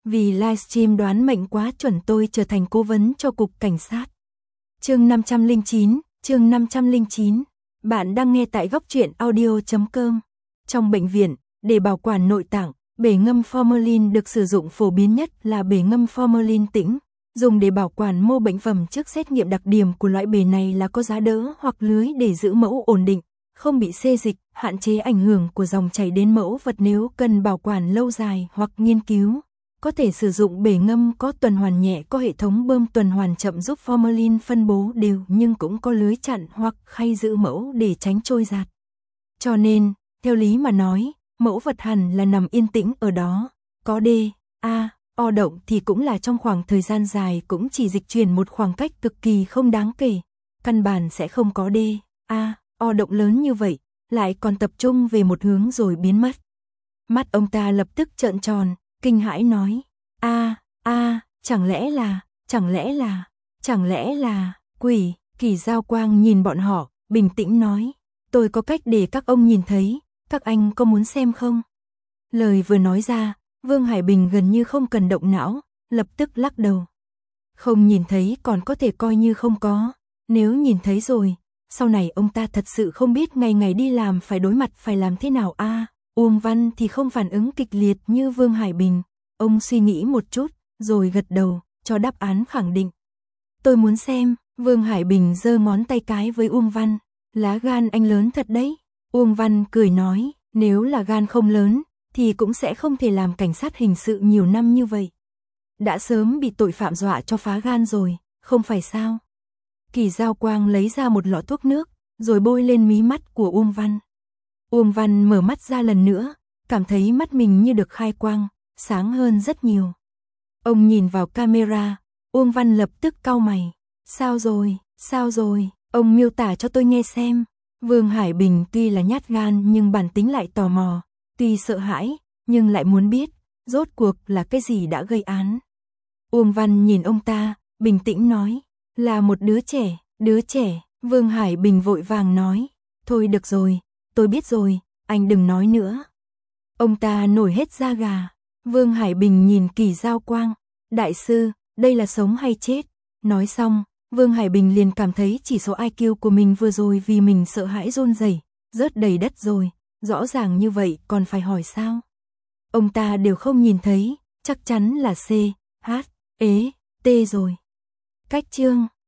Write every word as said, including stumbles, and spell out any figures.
Vì livestream đoán mệnh quá chuẩn tôi trở thành cố vấn cho cục cảnh sát. Chương năm trăm lẻ chín, chương năm trăm lẻ chín. Bạn đang nghe tại góc truyện audio chấm com. Trong bệnh viện, để bảo quản nội tạng, bể ngâm formalin được sử dụng phổ biến nhất là bể ngâm formalin tĩnh, dùng để bảo quản mô bệnh phẩm trước xét nghiệm. Đặc điểm của loại bể này là có giá đỡ hoặc lưới để giữ mẫu ổn định, không bị xê dịch, hạn chế ảnh hưởng của dòng chảy đến mẫu vật. Nếu cần bảo quản lâu dài hoặc nghiên cứu, có thể sử dụng bể ngâm có tuần hoàn nhẹ, có hệ thống bơm tuần hoàn chậm giúp formalin phân bố đều, nhưng cũng có lưới chặn hoặc khay giữ mẫu để tránh trôi giạt. Cho nên, theo lý mà nói, mẫu vật hẳn là nằm yên tĩnh ở đó. Có D, A, O động thì cũng là trong khoảng thời gian dài, cũng chỉ dịch chuyển một khoảng cách cực kỳ không đáng kể. Căn bản sẽ không có D, A, O động lớn như vậy, lại còn tập trung về một hướng rồi biến mất. Mắt ông ta lập tức trợn tròn, kinh hãi nói: a a chẳng lẽ là, chẳng lẽ là, chẳng lẽ là, quỷ. Kỳ Giao Quang nhìn bọn họ, bình tĩnh nói: tôi có cách để các ông nhìn thấy, các anh có muốn xem không? Lời vừa nói ra, Vương Hải Bình gần như không cần động não, lập tức lắc đầu. Không nhìn thấy còn có thể coi như không có, nếu nhìn thấy rồi, sau này ông ta thật sự không biết ngày ngày đi làm phải đối mặt phải làm thế nào. A Uông Văn thì không phản ứng kịch liệt như Vương Hải Bình, ông suy nghĩ một chút, rồi gật đầu, cho đáp án khẳng định. Tôi muốn xem. Vương Hải Bình giơ ngón tay cái với Uông Văn, lá gan anh lớn thật đấy. Uông Văn cười nói, nếu là gan không lớn, thì cũng sẽ không thể làm cảnh sát hình sự nhiều năm như vậy. Đã sớm bị tội phạm dọa cho phá gan rồi, không phải sao? Kỳ Giao Quang lấy ra một lọ thuốc nước, rồi bôi lên mí mắt của Uông Văn. Uông Văn mở mắt ra lần nữa, cảm thấy mắt mình như được khai quang, sáng hơn rất nhiều. Ông nhìn vào camera, Uông Văn lập tức cau mày. Sao rồi, sao rồi, ông miêu tả cho tôi nghe xem. Vương Hải Bình tuy là nhát gan nhưng bản tính lại tò mò, tuy sợ hãi, nhưng lại muốn biết, rốt cuộc là cái gì đã gây án. Uông Văn nhìn ông ta, bình tĩnh nói, là một đứa trẻ, đứa trẻ. Vương Hải Bình vội vàng nói, thôi được rồi, tôi biết rồi, anh đừng nói nữa. Ông ta nổi hết da gà. Vương Hải Bình nhìn Kỳ Giao Quang, đại sư, đây là sống hay chết? Nói xong, Vương Hải Bình liền cảm thấy chỉ số i kiu của mình vừa rồi vì mình sợ hãi run rẩy, rớt đầy đất rồi, rõ ràng như vậy còn phải hỏi sao? Ông ta đều không nhìn thấy, chắc chắn là C, H, E, T rồi. Cách chương